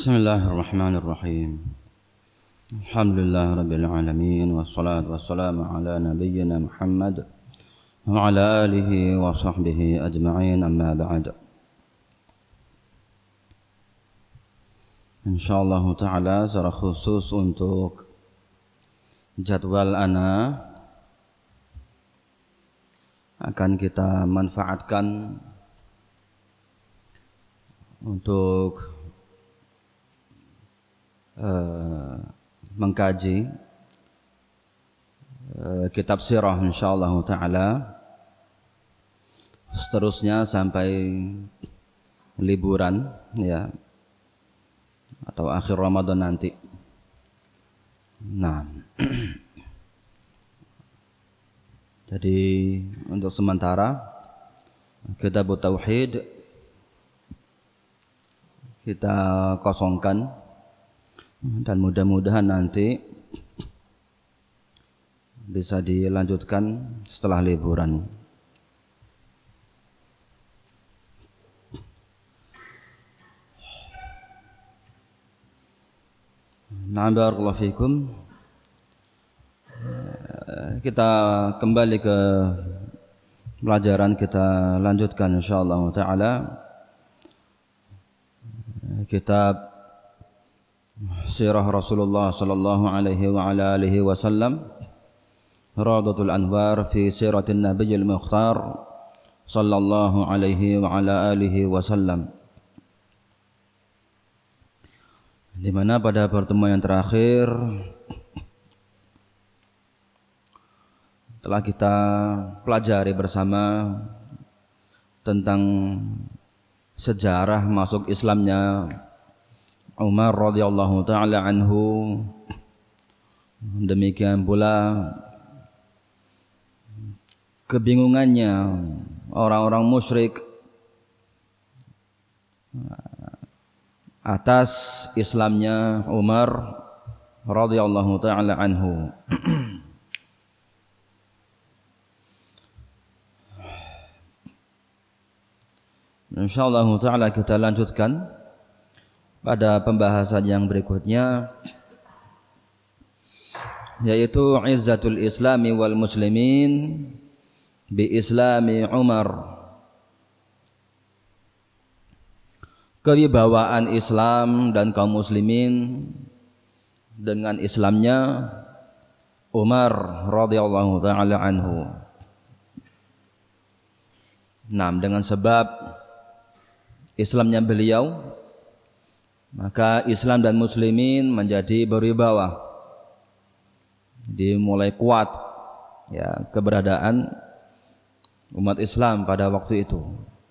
Bismillahirrahmanirrahim. Alhamdulillah rabbil alamin wassalatu wassalamu ala nabiyyina Muhammad wa ala alihi wa sahbihi ajma'in, amma ba'd. Insyaallah taala secara khusus untuk jadwal ana akan kita manfaatkan untuk mengkaji kitab sirah insyaallah taala, seterusnya sampai liburan ya, atau akhir Ramadan nanti. Nah, jadi untuk sementara kitab tauhid kita kosongkan, dan mudah-mudahan nanti bisa dilanjutkan setelah liburan. Nah, barakallahu fikum. Kita kembali ke pelajaran, kita lanjutkan insyaallah taala kitab Sirah Rasulullah sallallahu alaihi wa ala alihi wasallam, Radatul Anwar fi Siratin Nabiyil Mukhtar sallallahu alaihi wa ala alihi wasallam, di mana pada pertemuan yang terakhir telah kita pelajari bersama tentang sejarah masuk Islamnya Umar radhiyallahu taala anhu. Demikian pula kebingungannya orang-orang musyrik atas Islamnya Umar radhiyallahu taala anhu. Insyaallah taala kita lanjutkan pada pembahasan yang berikutnya, yaitu izzatul islami wal muslimin bi islami Umar. Kewibawaan Islam dan kaum muslimin dengan Islamnya Umar radhiyallahu taala anhu. Nah, dengan sebab Islamnya beliau, maka Islam dan muslimin menjadi berwibawa, dimulai kuat ya keberadaan umat Islam pada waktu itu.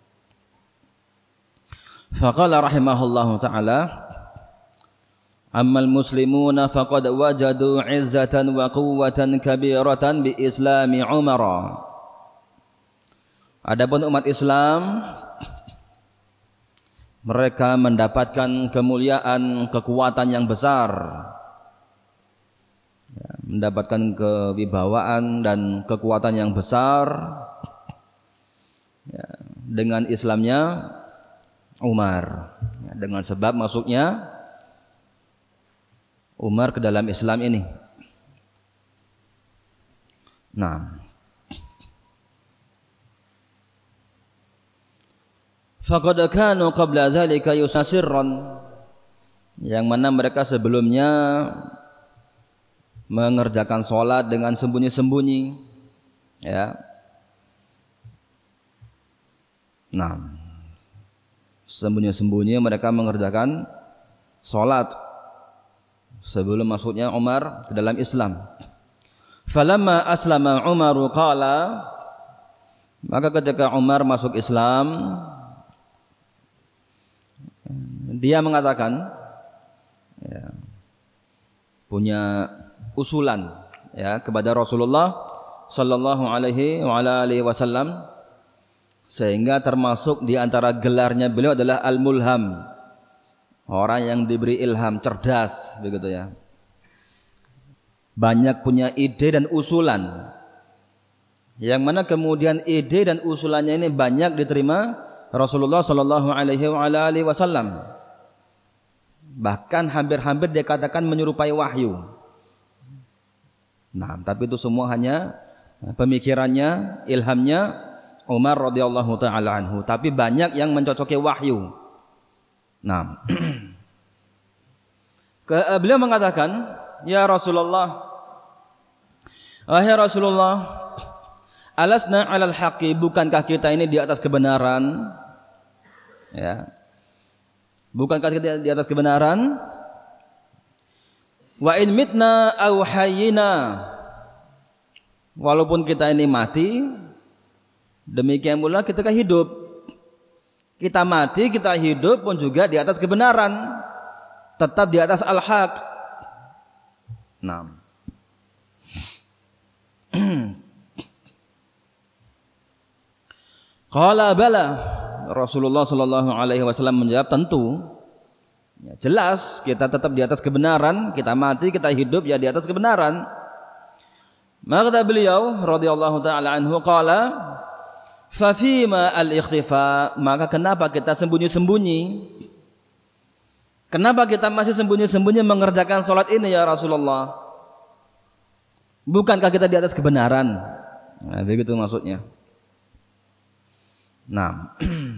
Faqala rahimahullahu taala, ammal muslimuna faqad wajadu izzatan wa quwwatan kabiratan bi islami Umar. Adapun umat Islam, mereka mendapatkan kemuliaan, kekuatan yang besar, ya, mendapatkan kewibawaan dan kekuatan yang besar ya, dengan Islamnya Umar, ya, dengan sebab masuknya Umar ke dalam Islam ini. Nah, faqad kanu qabla dzalika yusasirran, yang mana mereka sebelumnya mengerjakan salat dengan sembunyi-sembunyi ya. Nah, sembunyi-sembunyi mereka mengerjakan salat sebelum masuknya Umar ke dalam Islam. Falamma aslama Umar qala, maka ketika Umar masuk Islam, dia mengatakan ya, punya usulan ya kepada Rasulullah sallallahu alaihi wa ala alihi wasallam, sehingga termasuk di antara gelarnya beliau adalah Al-Mulham, orang yang diberi ilham, cerdas begitu ya. Banyak punya ide dan usulan, yang mana kemudian ide dan usulannya ini banyak diterima Rasulullah sallallahu alaihi wasallam. Bahkan hampir-hampir dia katakan menyerupai wahyu. Nah, tapi itu semua hanya pemikirannya, ilhamnya Umar radhiyallahu taala anhu. Tapi banyak yang mencocoki wahyu. Nah, beliau mengatakan, "Ya Rasulullah, wahai Rasulullah, alasna 'alal haqqi, bukankah kita ini di atas kebenaran?" Ya. Bukankah kita di atas kebenaran? Wa in mitna aw hayyina, walaupun kita ini mati, demikian pula ketika hidup. Kita mati, kita hidup pun juga di atas kebenaran, tetap di atas al-haq. Nah. Qala bala. Rasulullah sallallahu alaihi wasallam menjawab, tentu. Ya, jelas kita tetap di atas kebenaran, kita mati, kita hidup ya di atas kebenaran. Maka kata beliau radhiyallahu taala anhu, qala fa fima al-ikhtifa, maka kenapa kita sembunyi-sembunyi? Kenapa kita masih sembunyi-sembunyi mengerjakan salat ini ya Rasulullah? Bukankah kita di atas kebenaran? Nah, begitu maksudnya. Nah,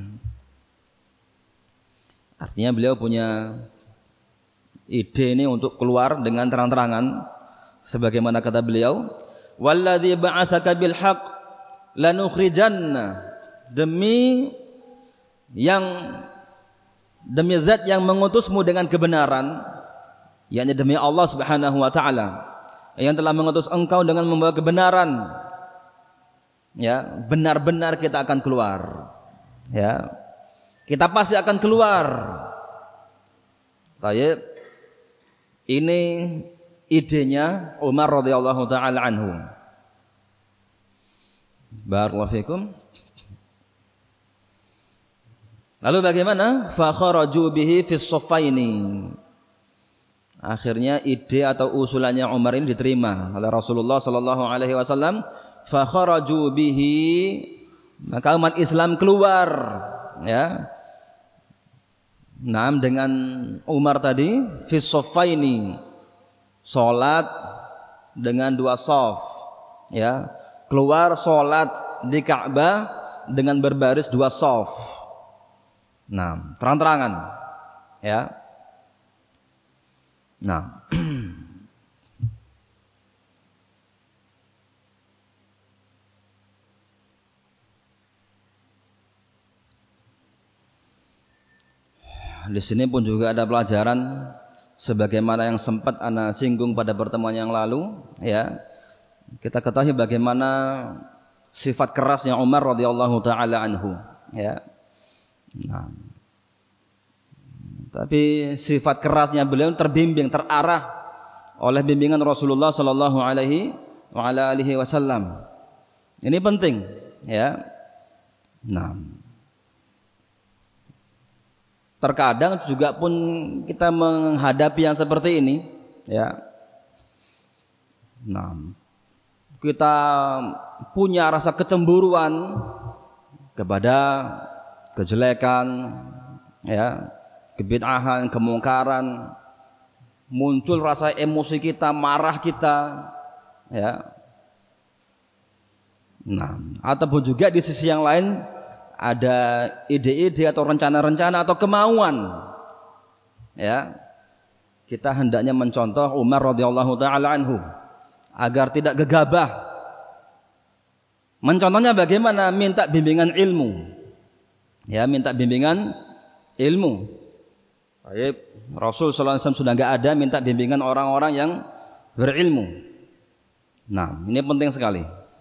artinya beliau punya ide ini untuk keluar dengan terang-terangan, sebagaimana kata beliau, "Walladzi ba'atsaka bil haqq lanukhrijanna," demi zat yang mengutusmu dengan kebenaran, yakni demi Allah Subhanahu wa taala yang telah mengutus engkau dengan membawa kebenaran. Ya, benar-benar kita akan keluar. Ya. Kita pasti akan keluar. Baik. Ini idenya Umar radhiyallahu taala anhu. Barakallahu fikum. Lalu bagaimana? Fa kharaju bihi fis saffaini. Akhirnya ide atau usulannya Umar ini diterima oleh Rasulullah sallallahu alaihi wasallam. Fa kharaju bihi, maka umat Islam keluar, ya. Nah, dengan Umar tadi fi shaffaini, salat dengan dua shaf, ya. Keluar salat di Ka'bah dengan berbaris dua shaf. Nah, terang-terangan, ya. Nah, di sini pun juga ada pelajaran sebagaimana yang sempat ana singgung pada pertemuan yang lalu, ya. Kita ketahui bagaimana sifat kerasnya Umar radhiyallahu taala anhu, ya. Nah, tapi sifat kerasnya beliau terbimbing, terarah oleh bimbingan Rasulullah sallallahu alaihi wasallam. Ini penting, ya. Nah, terkadang juga pun kita menghadapi yang seperti ini, ya. Nah, kita punya rasa kecemburuan kepada kejelekan, ya, kebid'ahan, kemungkaran, muncul rasa emosi kita, marah kita, ya. Nah, ataupun juga di sisi yang lain ada ide-ide atau rencana-rencana atau kemauan, ya, kita hendaknya mencontoh Umar radhiyallahu taala anhu agar tidak gegabah. Mencontohnya bagaimana? Minta bimbingan ilmu, ya, minta bimbingan ilmu. Baik, Rasul sallallahu alaihi wasallam sudah enggak ada, minta bimbingan orang-orang yang berilmu. Nah, ini penting sekali.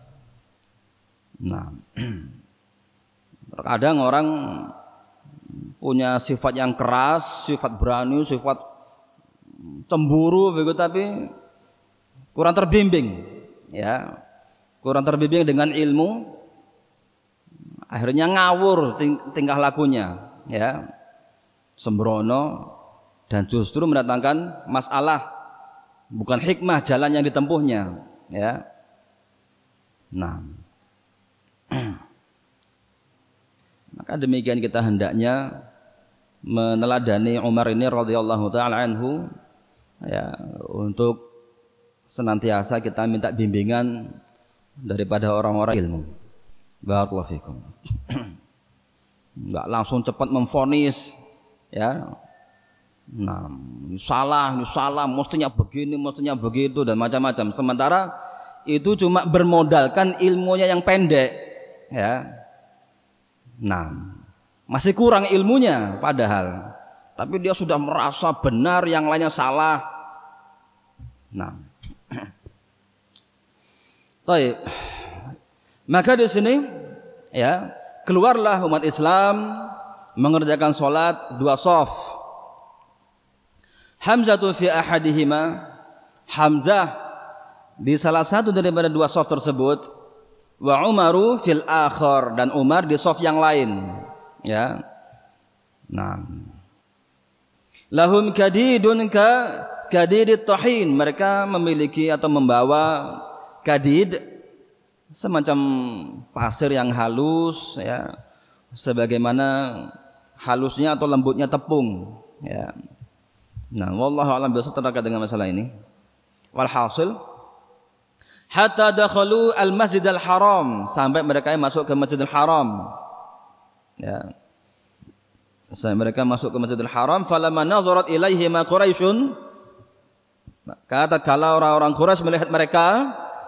Nah, terkadang orang punya sifat yang keras, sifat berani, sifat cemburu begitu, tapi kurang terbimbing, ya. Kurang terbimbing dengan ilmu, akhirnya ngawur tingkah lakunya, ya. Sembrono dan justru mendatangkan masalah, bukan hikmah jalan yang ditempuhnya, ya. Nah, maka demikian kita hendaknya meneladani Umar ini radhiyallahu taala anhu, ya, untuk senantiasa kita minta bimbingan daripada orang-orang ilmu. Barakallahu fikum. Enggak langsung cepat memvonis, ya. Nah, ini salah, mestinya begini, mestinya begitu dan macam-macam. Sementara itu cuma bermodalkan ilmunya yang pendek, ya. Nah, masih kurang ilmunya padahal, tapi dia sudah merasa benar, yang lainnya salah. Nah, baik. Maka di sini, ya, keluarlah umat Islam mengerjakan salat dua shaf. Hamzatu fi ahadihima, Hamzah di salah satu daripada dua shaf tersebut, wa Umaru fil akhar, dan Umar di shaf yang lain, ya. Nah, lahum kadidun ka kadidit tahin, mereka memiliki atau membawa kadid, semacam pasir yang halus, ya, sebagaimana halusnya atau lembutnya tepung, ya. Nah, wallahu a'lam bishawab terkait dengan masalah ini. Walhasil, hatta dakhalu al-Masjidil Haram, sampai mereka masuk ke Masjidil Haram. Ya. Sampai mereka masuk ke Masjidil Haram, falamma nazarat ilaihi ma Quraisyun, maka tatkala orang-orang Quraisy melihat mereka,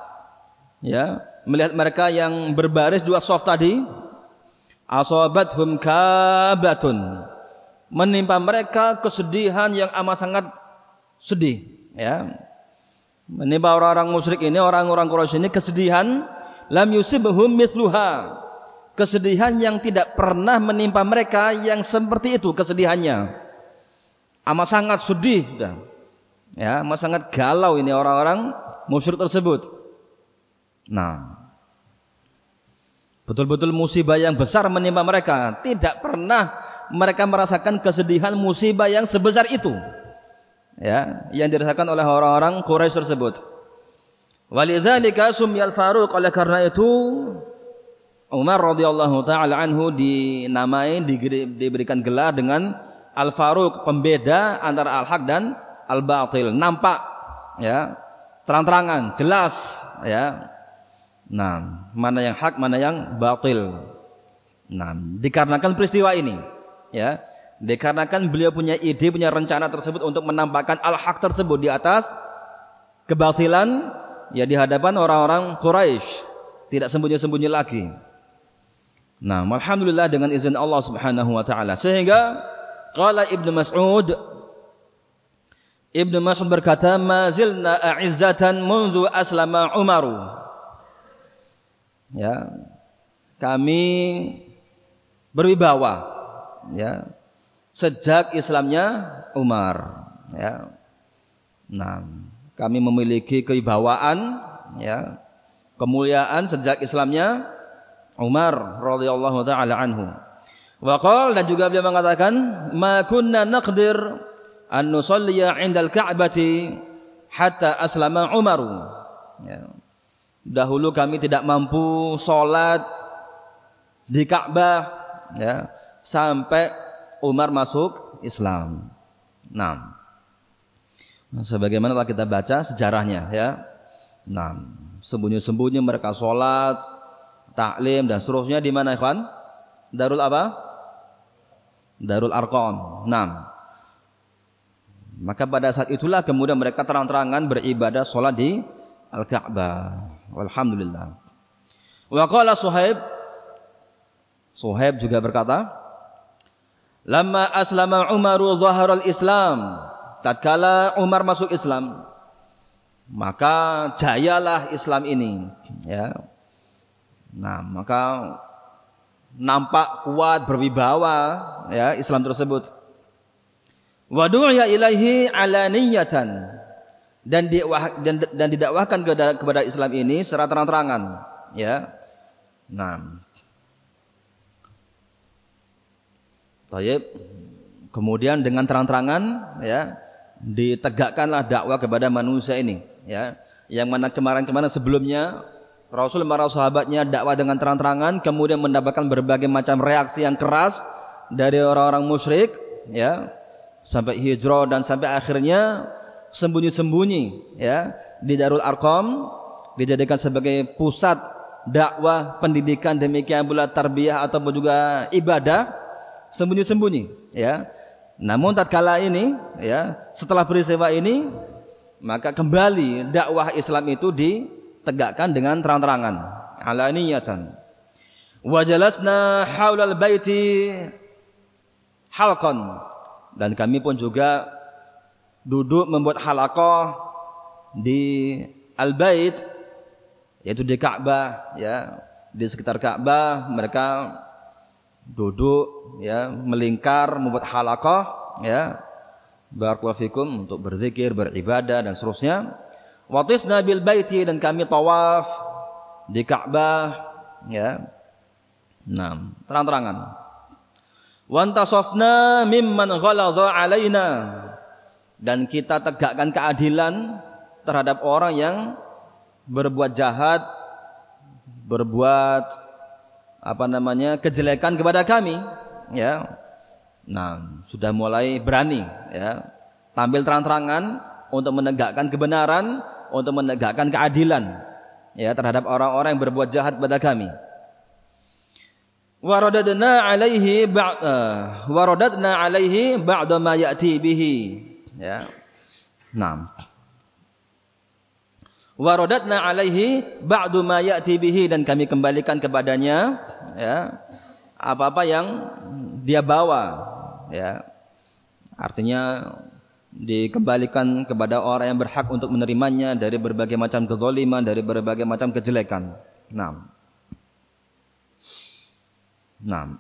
ya, melihat mereka yang berbaris dua shaf tadi, asabathum kabatun, menimpa mereka kesedihan yang amat sangat sedih, ya. Menimpa orang-orang musyrik ini, orang-orang Quraisy ini kesedihan lam yusibhum misluha, kesedihan yang tidak pernah menimpa mereka yang seperti itu kesedihannya. Amat sangat sedih, ya, amat sangat galau ini orang-orang musyrik tersebut. Nah, betul-betul musibah yang besar menimpa mereka. Tidak pernah mereka merasakan kesedihan musibah yang sebesar itu, ya, yang dirasakan oleh orang-orang Quraisy tersebut. Walidzalika sumyal Faruq, oleh karena itu Umar radhiyallahu taala anhu dinamai, diberikan gelar dengan Al-Faruq, pembeda antara al-haq dan al-batil. Nampak, ya, terang-terangan, jelas, ya. Nah, mana yang hak, mana yang batil. Nah, dikarenakan peristiwa ini, ya, dikarenakan beliau punya ide, punya rencana tersebut untuk menampakkan al-haq tersebut di atas kebatilan, ya, di hadapan orang-orang Quraisy, tidak sembunyi-sembunyi lagi. Nah, alhamdulillah dengan izin Allah Subhanahu wa taala, sehingga qala Ibnu Mas'ud berkata, ma zilna a'izzatan mundu aslama Umaru, ya, kami berwibawa, ya, sejak Islamnya Umar, ya. Nah, kami memiliki kewibawaan, ya, kemuliaan sejak Islamnya Umar radhiyallahu taala anhu. Wa qala, dan juga beliau mengatakan, ma kunna naqdir an nusalliya 'indal ka'bati hatta aslama Umaru, ya. Dahulu kami tidak mampu sholat di Ka'bah, ya, sampai Umar masuk Islam. Nah, sebagaimana telah kita baca sejarahnya, ya. Nah, sembunyi-sembunyi mereka sholat, taklim dan seterusnya di mana, ikhwan? Darul apa? Darul Arqam. Nah, maka pada saat itulah kemudian mereka terang-terangan beribadah sholat di Al-Ka'bah. Walhamdulillah. Wa qala Suhaib juga berkata, lamma aslama Umaru zaharal Islam, tatkala Umar masuk Islam, maka jayalah Islam ini, ya. Nah, maka nampak kuat, berwibawa, ya, Islam tersebut. Wa du'iya ilaihi alaniyatan, dan didakwahkan kepada Islam ini secara terang-terangan, ya. Nah, baik. Kemudian dengan terang-terangan, ya, ditegakkanlah dakwah kepada manusia ini, ya. Yang mana kemarin-kemarin sebelumnya Rasul dan para sahabatnya dakwah dengan terang-terangan, kemudian mendapatkan berbagai macam reaksi yang keras dari orang-orang musyrik, ya, sampai hijrah dan sampai akhirnya sembunyi-sembunyi, ya, di Darul Arqam, dijadikan sebagai pusat dakwah, pendidikan, demikian pula tarbiyah ataupun juga ibadah, sembunyi-sembunyi, ya. Namun tatkala ini, ya, setelah peristiwa ini, maka kembali dakwah Islam itu ditegakkan dengan terang-terangan, alaniyatan. Wa jalasna haulal baiti halqan, dan kami pun juga duduk membuat halaqah di al-bait, yaitu di Ka'bah, ya, di sekitar Ka'bah mereka duduk, ya, melingkar membuat halaqah, ya, barakallahu fikum, untuk berzikir, beribadah dan seterusnya. Watifna bil baiti, dan kami tawaf di Ka'bah, ya. Nah, terang-terangan. Wantasafna mimman ghaladha alaina, dan kita tegakkan keadilan terhadap orang yang berbuat jahat, berbuat kejelekan kepada kami, ya. Nah, sudah mulai berani, ya, tampil terang-terangan untuk menegakkan kebenaran, untuk menegakkan keadilan, ya, terhadap orang-orang yang berbuat jahat kepada kami. Waradadna alaihi ba'da ma ya'ti bihi, ya. Naam. Waradatna alaihi ba'du ma ya'ti bihi, dan kami kembalikan kepadanya, ya, apa-apa yang dia bawa, ya. Artinya dikembalikan kepada orang yang berhak untuk menerimanya dari berbagai macam kezaliman, dari berbagai macam kejelekan. Naam. Naam.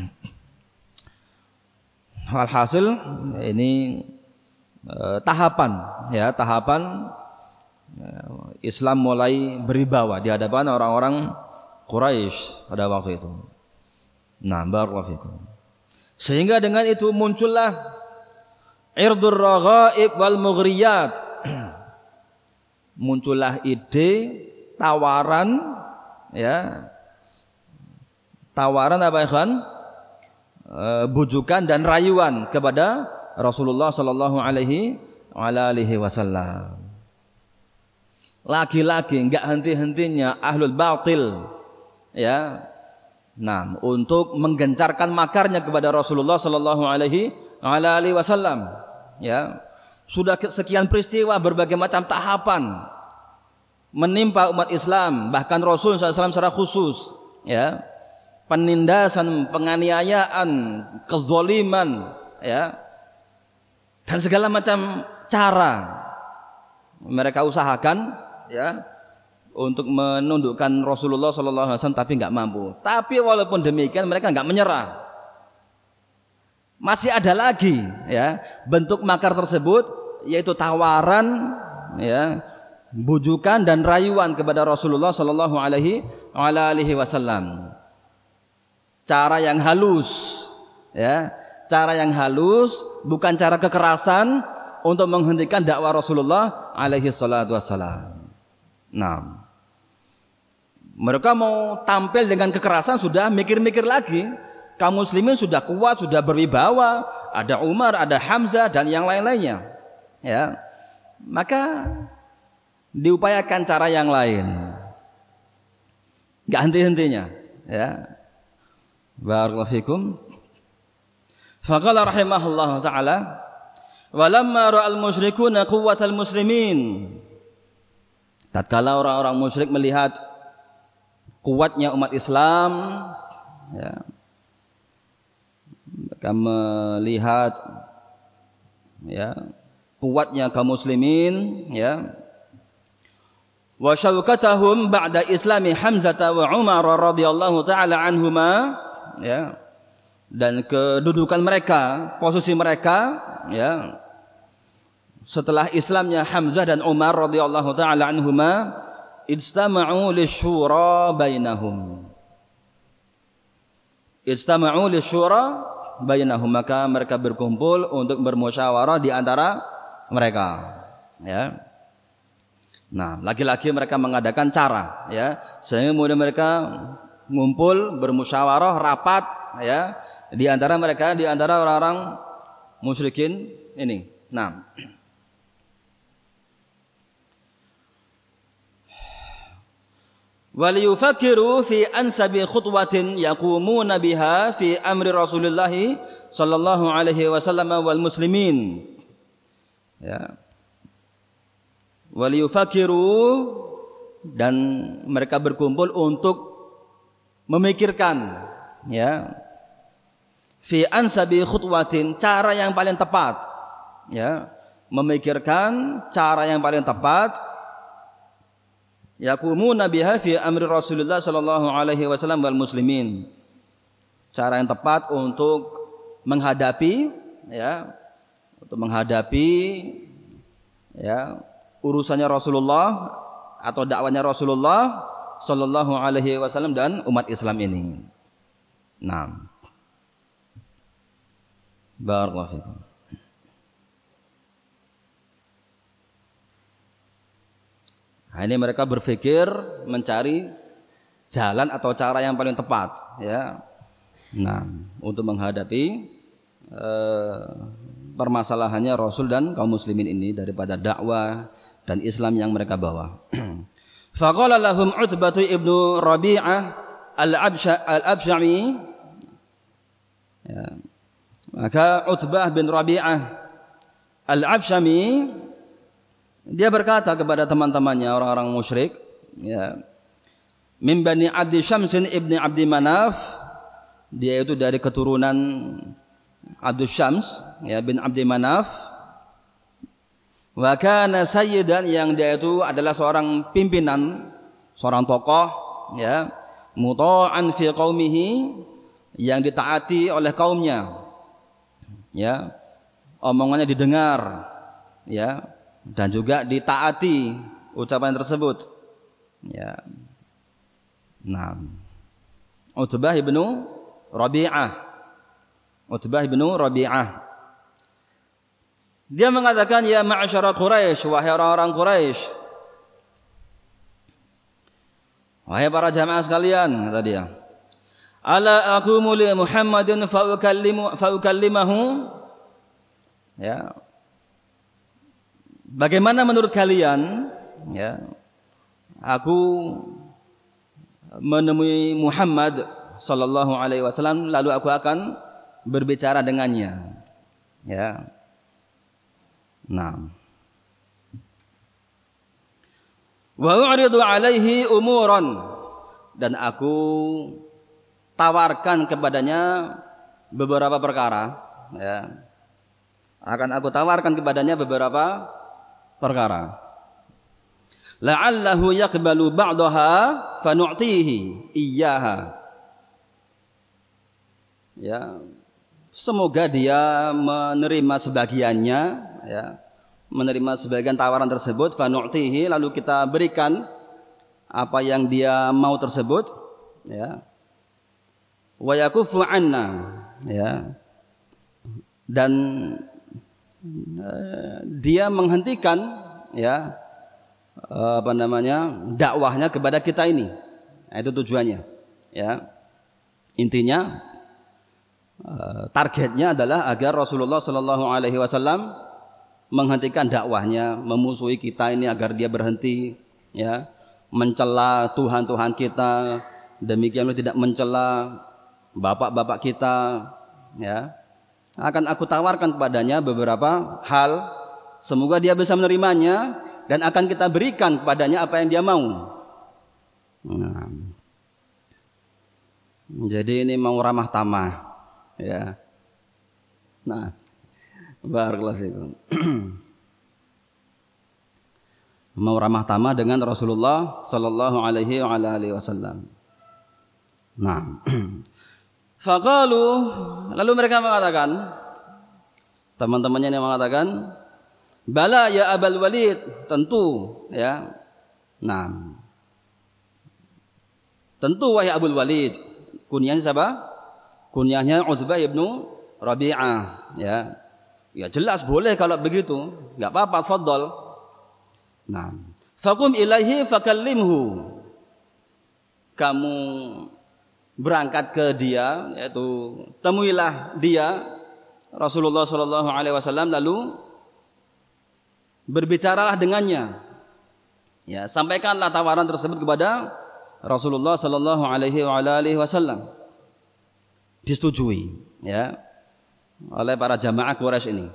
Alhasil ini tahapan, ya, tahapan Islam mulai berwibawa di hadapan orang-orang Quraisy pada waktu itu. Nah, barakallahu fikum. Sehingga dengan itu muncullah irdur raghaib wal mughriyat. Muncullah ide, tawaran, ya. Tawaran apa, ikhwan? Bujukan dan rayuan kepada Rasulullah sallallahu alaihi wasallam. Lagi-lagi enggak henti-hentinya ahlul batil, ya. Nah, untuk menggencarkan makarnya kepada Rasulullah sallallahu alaihi wasallam, ya. Sudah sekian peristiwa, berbagai macam tahapan menimpa umat Islam, bahkan Rasul sallallahu alaihi wasallam secara khusus, ya. Penindasan, penganiayaan, kezaliman, ya, dan segala macam cara mereka usahakan, ya, untuk menundukkan Rasulullah sallallahu alaihi wasallam, tapi enggak mampu. Tapi walaupun demikian mereka enggak menyerah. Masih ada lagi, ya, bentuk makar tersebut, yaitu tawaran, ya, bujukan dan rayuan kepada Rasulullah sallallahu alaihi wasallam. Cara yang halus, ya, cara yang halus, bukan cara kekerasan untuk menghentikan dakwah Rasulullah alaihi salatu wassalam. Nah, mereka mau tampil dengan kekerasan sudah mikir-mikir lagi. Kaum muslimin sudah kuat, sudah berwibawa, ada Umar, ada Hamzah dan yang lain-lainnya, ya. Maka diupayakan cara yang lain, enggak henti-hentinya, ya. Barakallahu fikum. Faqala rahimahullah ta'ala, walamma ra'al musyrikuna quwwatal muslimin. Tatkala orang-orang musyrik melihat kuatnya umat Islam, ya, mereka melihat, ya, kuatnya kaum muslimin, ya, wa syaukatahum ba'da islami Hamzah wa Umar radhiyallahu ta'ala anhuma, ya, dan kedudukan mereka, posisi mereka, ya, setelah Islamnya Hamzah dan Umar radhiyallahu ta'ala anhuma, istama'u lisyura bainahum. Istama'u lisyura bainahum, maka mereka berkumpul untuk bermusyawarah di antara mereka, ya. Nah, lagi-lagi mereka mengadakan cara, ya, sehingga kemudian mereka ngumpul, bermusyawarah, rapat, ya, di antara mereka, di antara orang-orang musyrikin ini. Nah, waliyufakkiru fi ansabi khutwatin yaqumuna biha fi amri Rasulullah sallallahu alaihi wasallam wal muslimin. Ya. Waliyufakkiru, dan mereka berkumpul untuk memikirkan, ya, fi ansabi khutwatin, cara yang paling tepat, ya, memikirkan cara yang paling tepat, yaqumuna biha fi amri Rasulullah sallallahu alaihi wasallam wal muslimin, cara yang tepat untuk menghadapi, ya, untuk menghadapi, ya, urusannya Rasulullah atau dakwanya Rasulullah sallallahu alaihi wasallam dan umat Islam ini. Nah, barakallahu fikum. Nah, ini mereka berpikir mencari jalan atau cara yang paling tepat, ya. Nah, untuk menghadapi permasalahannya Rasul dan kaum muslimin ini daripada dakwah dan Islam yang mereka bawa. Faqala lahum Utbah ibnu Rabi'ah al-Absyami, ya. Maka Utbah bin Rabi'ah al-Absyami dia berkata kepada teman-temannya orang-orang musyrik, ya, min Bani Abdi Syamsin ibni Abdi Manaf, dia itu dari keturunan Abdus Syams, ya, bin Abdi Manaf. Wa kana sayyidan, yang dia itu adalah seorang pimpinan, seorang tokoh, ya, muta'an fi qaumihi, yang ditaati oleh kaumnya, ya, omongannya didengar, ya, dan juga ditaati ucapan tersebut, ya. Nah, Utbah ibnu Rabi'ah dia mengatakan, ya ma'asyara Quraisy, wahai orang-orang Quraisy, wahai para jamaah sekalian, kata dia, ala aqumu li Muhammadin fa'ukallimahu, ya, bagaimana menurut kalian, ya, aku menemui Muhammad sallallahu alaihi wasallam lalu aku akan berbicara dengannya, ya. Nah, wa u'ridu alaihi umuran, dan aku tawarkan kepadanya beberapa perkara, ya. Akan aku tawarkan kepadanya beberapa perkara. La'allahu yaqbalu ba'daha fanu'tihi iyyaha. Ya, semoga dia menerima sebagiannya, ya, menerima sebagian tawaran tersebut, fanu'tihi, lalu kita berikan apa yang dia mau tersebut, ya. Wa yakufu 'anna, ya. Dan dia menghentikan, ya, dakwahnya kepada kita ini. Nah, itu tujuannya, ya. Intinya targetnya adalah agar Rasulullah sallallahu alaihi wasallam menghentikan dakwahnya, memusuhi kita ini agar dia berhenti, ya, mencela Tuhan-Tuhan kita, demikian pula tidak mencela bapak-bapak kita, ya. Akan aku tawarkan kepadanya beberapa hal, semoga dia bisa menerimanya, dan akan kita berikan kepadanya apa yang dia mau. Nah, jadi ini mau ramah tamah, ya. Nah, barakallahu fikum. Mau ramah tamah dengan Rasulullah sallallahu alaihi wasallam. Nah, faqalu, lalu mereka mengatakan, teman-temannya yang mengatakan, bala ya Abul Walid, tentu, ya. Nah, tentu wahai Abul Walid. Kunyahnya siapa? Kunyahnya Utbah ibnu Rabi'ah, ya. Ya jelas boleh kalau begitu, enggak apa-apa, fadhal. Nah, faqum ilaihi fakallimhu. Kamu berangkat ke dia, yaitu temuilah dia, Rasulullah sallallahu alaihi wasallam lalu berbicaralah dengannya. Ya, sampaikanlah tawaran tersebut kepada Rasulullah sallallahu alaihi wasallam. Disetujui, ya, oleh para jamaah Quraisy ini.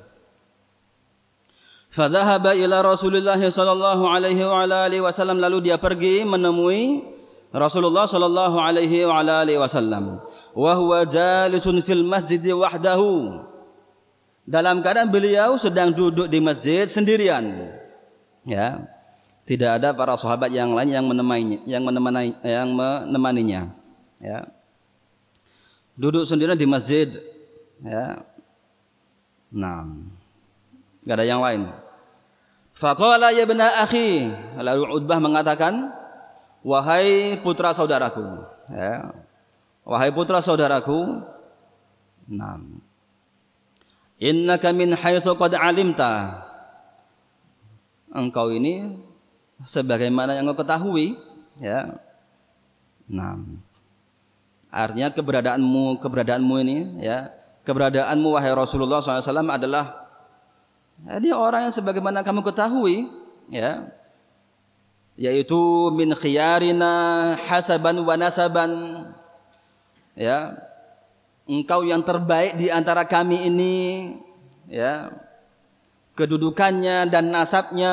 Fadhahaba ila Rasulillah sallallahu alaihi wasallam, lalu dia pergi menemui Rasulullah sallallahu alaihi wasallam. Wa huwa jalisun fil masjid wahdahu. Dalam keadaan beliau sedang duduk di masjid sendirian. Ya. Tidak ada para sahabat yang lain yang menemaninya. Ya. Duduk sendirian di masjid. Ya. Nah, enggak ada yang lain. Faqala ya ibna akhi, lalu Utbah mengatakan, wahai putra saudaraku, ya. Wahai putra saudaraku, nam. Innaka min haitsu qad alimta. Engkau ini sebagaimana yang engkau ketahui, ya. Nam. Artinya keberadaanmu ini, ya. Keberadaanmu wahai Rasulullah SAW adalah ini orang yang sebagaimana kamu ketahui, ya, yaitu min khiyarina hasaban wa nasaban, ya, engkau yang terbaik di antara kami ini, ya, kedudukannya dan nasabnya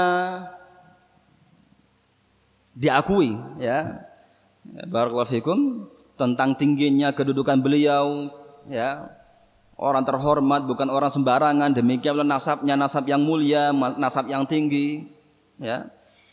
diakui, ya. Barakallahu fikum, tentang tingginya kedudukan beliau, ya. Orang terhormat, bukan orang sembarangan. Demikian pula nasabnya, nasab yang mulia, nasab yang tinggi. Ya.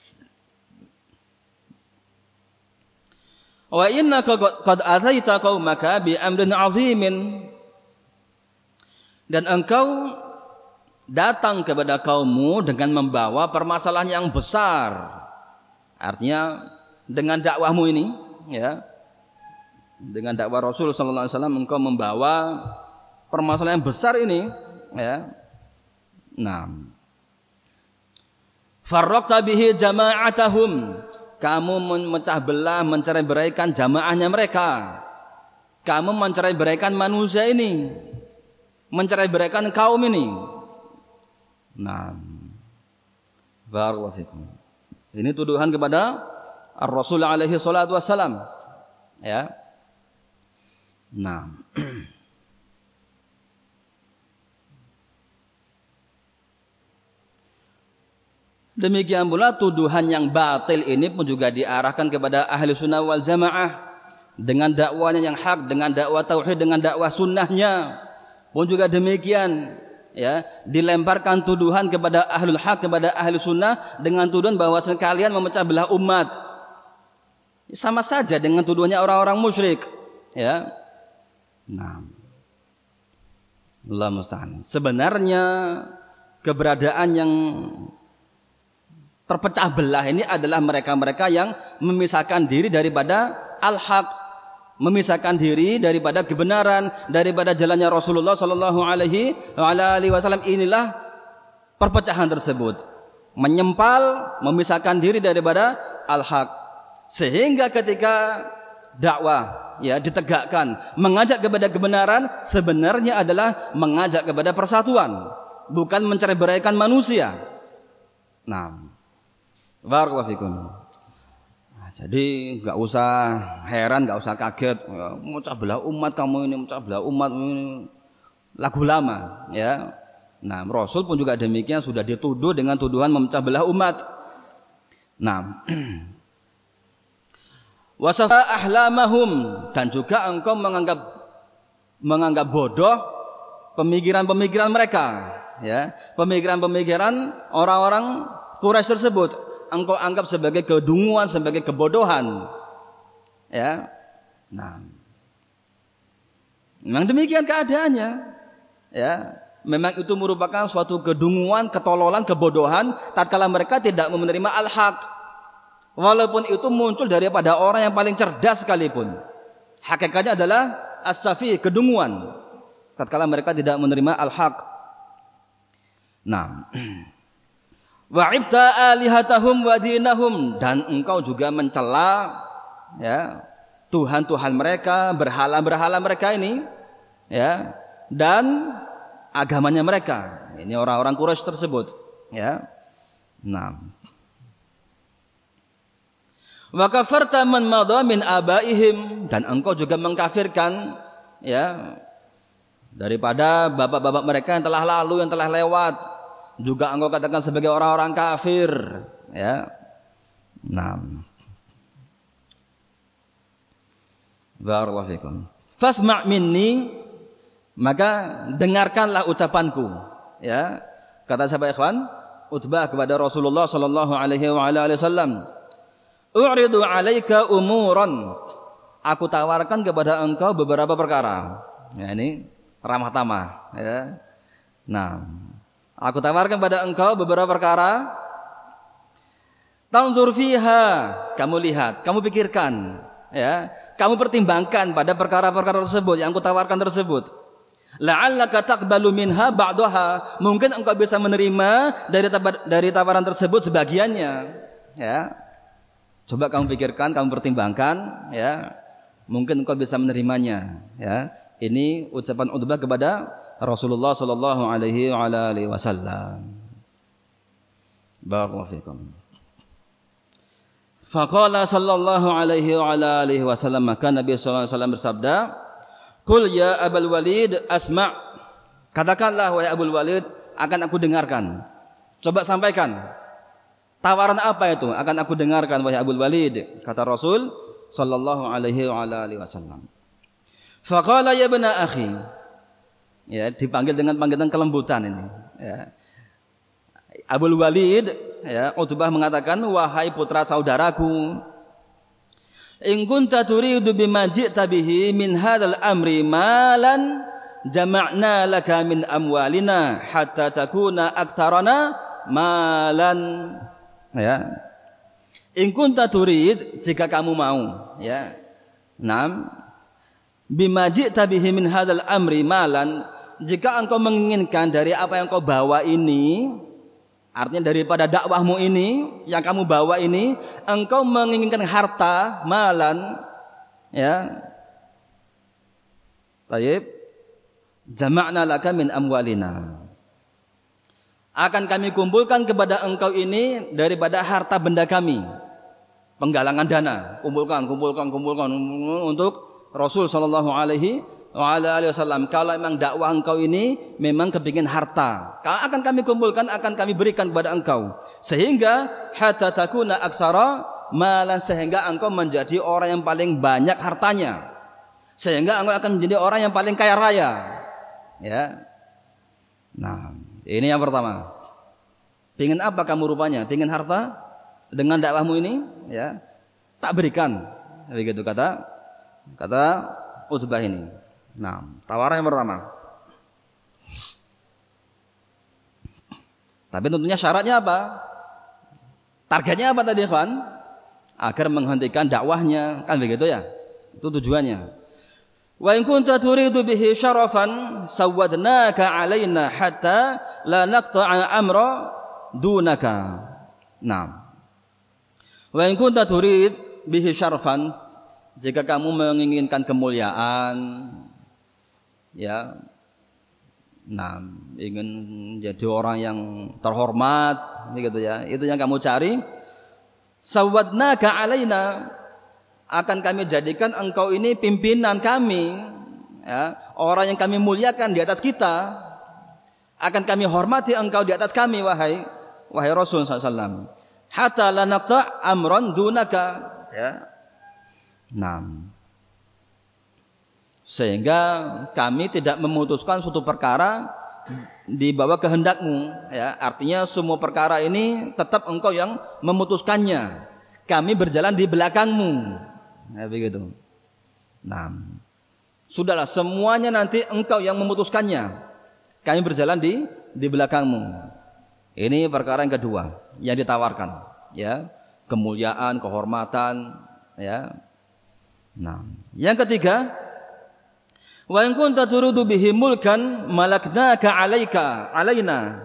Wa innaka qad ataita qaumaka bi amrin 'azimin. Dan engkau datang kepada kaummu dengan membawa permasalahan yang besar. Artinya dengan dakwahmu ini, ya. Dengan dakwah Rasul sallallahu alaihi wasallam engkau membawa permasalahan yang besar ini, ya. Nah, farraqta bihi jama'atahum, kamu memecah belah, mencerai-beraikan jamaahnya mereka. Kamu mencerai-beraikan manusia ini, mencerai-beraikan kaum ini. Nah, barakallahu fikum. Ini tuduhan kepada Ar-Rasul alaihi salatu wassalam, ya. Nah, demikian pula tuduhan yang batil ini pun juga diarahkan kepada ahli sunnah wal jamaah. Dengan dakwanya yang hak, dengan dakwah tauhid, dengan dakwah sunnahnya pun juga demikian, ya. Dilemparkan tuduhan kepada ahlul hak, kepada ahli sunnah, dengan tuduhan bahwa sekalian memecah belah umat. Sama saja dengan tuduhannya orang-orang musyrik, ya. Nah, Allah musta'an. Sebenarnya keberadaan yang terpecah belah ini adalah mereka-mereka yang memisahkan diri daripada al-haq, memisahkan diri daripada kebenaran, daripada jalannya Rasulullah sallallahu alaihi wasallam. Inilah perpecahan tersebut, menyempal, memisahkan diri daripada al-haq. Sehingga ketika dakwah, ya, ditegakkan, mengajak kepada kebenaran, sebenarnya adalah mengajak kepada persatuan, bukan mencerai-beraikan manusia. Nah, barakallahu fikum. Nah, jadi enggak usah heran, enggak usah kaget, ya, memecah belah umat kamu ini, memecah belah umat ini. Lagu lama, ya. Nah, Rasul pun juga demikian, sudah dituduh dengan tuduhan memecah belah umat. Nah, wasafa ahlamahum, dan juga engkau menganggap bodoh pemikiran-pemikiran mereka, ya. Pemikiran-pemikiran orang-orang Quraisy tersebut engkau anggap sebagai kedunguan, sebagai kebodohan, ya. Nah, memang demikian keadaannya, ya. Memang itu merupakan suatu kedunguan, ketololan, kebodohan tatkala mereka tidak menerima al-haq, walaupun itu muncul daripada orang yang paling cerdas sekalipun. Hakikatnya adalah as-safi, kedunguan tatkala mereka tidak menerima al-haq. Nah, wa'ibta alihatahum wa dinahum, dan engkau juga mencela, ya, Tuhan-Tuhan mereka, berhala-berhala mereka ini, ya, dan agamanya mereka. Ini orang-orang Quraisy tersebut, ya. Nah. Wa kafarta man madha min abaihim, dan engkau juga mengkafirkan, ya, daripada bapak-bapak mereka yang telah lalu, yang telah lewat, juga engkau katakan sebagai orang-orang kafir, ya. Nah. Barakallahu fikum. Fasma' minni, maka dengarkanlah ucapanku, ya. Kata siapa ikhwan? Utbah kepada Rasulullah sallallahu alaihi wasallam. U'ridu 'alaika umuran. Aku tawarkan kepada engkau beberapa perkara. Ya, ini ramah tamah, ya. Nah, aku tawarkan kepada engkau beberapa perkara. Tanzur fiha, kamu lihat, kamu pikirkan, ya. Kamu pertimbangkan pada perkara-perkara tersebut yang aku tawarkan tersebut. La'allaka taqbalu minha ba'daha. Mungkin engkau bisa menerima dari tawaran tersebut sebagiannya, ya. Coba kamu pikirkan, kamu pertimbangkan, ya. Mungkin engkau bisa menerimanya, ya. Ini ucapan Utbah kepada Rasulullah sallallahu alaihi wasallam. Barakallahu fikum. Faqala sallallahu alaihi wasallam, maka Nabi sallallahu alaihi wasallam bersabda, "Qul ya Abul Walid asma'." Katakanlah wahai Abul Walid, akan aku dengarkan. Coba sampaikan. Tawaran apa itu? Akan aku dengarkan wahai Abul Walid, kata Rasul sallallahu alaihi wasallam. Faqala ya ibna akhi. Ya, dipanggil dengan panggilan kelembutan ini, ya. Abul Walid, ya, Utbah mengatakan, wahai putra saudaraku, in kunta turidu bima ji'ta bihi min hadzal amri malan jama'na laka min amwalina hatta takuna aktsarana malan. Ya. In kunta turid, jika kamu mau, ya. Naam. Bima ji'ta bihi min hadzal amri malan, jika engkau menginginkan dari apa yang kau bawa ini, artinya daripada dakwahmu ini, yang kamu bawa ini, engkau menginginkan harta, malan, ya. Baik. Jama'na laka min amwalina. Akan kami kumpulkan kepada engkau ini daripada harta benda kami. Penggalangan dana, kumpulkan untuk Rasul sallallahu alaihi wasallam. Kalau memang dakwah engkau ini memang kepingin harta, akan kami kumpulkan, akan kami berikan kepada engkau, sehingga hatta takuna aksara malan, sehingga engkau menjadi orang yang paling banyak hartanya, sehingga engkau akan menjadi orang yang paling kaya raya, ya. Nah, ini yang pertama. Pingin apa kamu rupanya? Pingin harta? Dengan dakwahmu ini, ya, tak berikan. Begitu kata Utbah ini. Nah, tawaran yang pertama. Tapi tentunya syaratnya apa? Targetnya apa tadi, Ikhwan? Agar menghentikan dakwahnya, kan begitu ya? Itu tujuannya. Wa in kunta turidu bihi syarafan sawadnaka alaina hatta la naqta'a amra dunaka. Nah. Wa in kunta turid bihi syarafan, jika kamu menginginkan kemuliaan, ya. Nah, ingin jadi orang yang terhormat, begitu ya. Itu yang kamu cari. Sawadnaka alaina, akan kami jadikan engkau ini pimpinan kami, ya, orang yang kami muliakan di atas kita. Akan kami hormati engkau di atas kami, wahai Rasul sallallahu alaihi wasallam. Hatta la naqta' amran dunaka, ya. Nah, sehingga kami tidak memutuskan suatu perkara di bawah kehendakmu, ya. Artinya semua perkara ini tetap engkau yang memutuskannya. Kami berjalan di belakangmu. Ya, begitu. Nah, sudahlah, semuanya nanti engkau yang memutuskannya. Kami berjalan di belakangmu. Ini perkara yang kedua yang ditawarkan, ya. Kemuliaan, kehormatan, ya. Nah, yang ketiga, wa in kunta turidu bihi mulkan malaknaka alaina.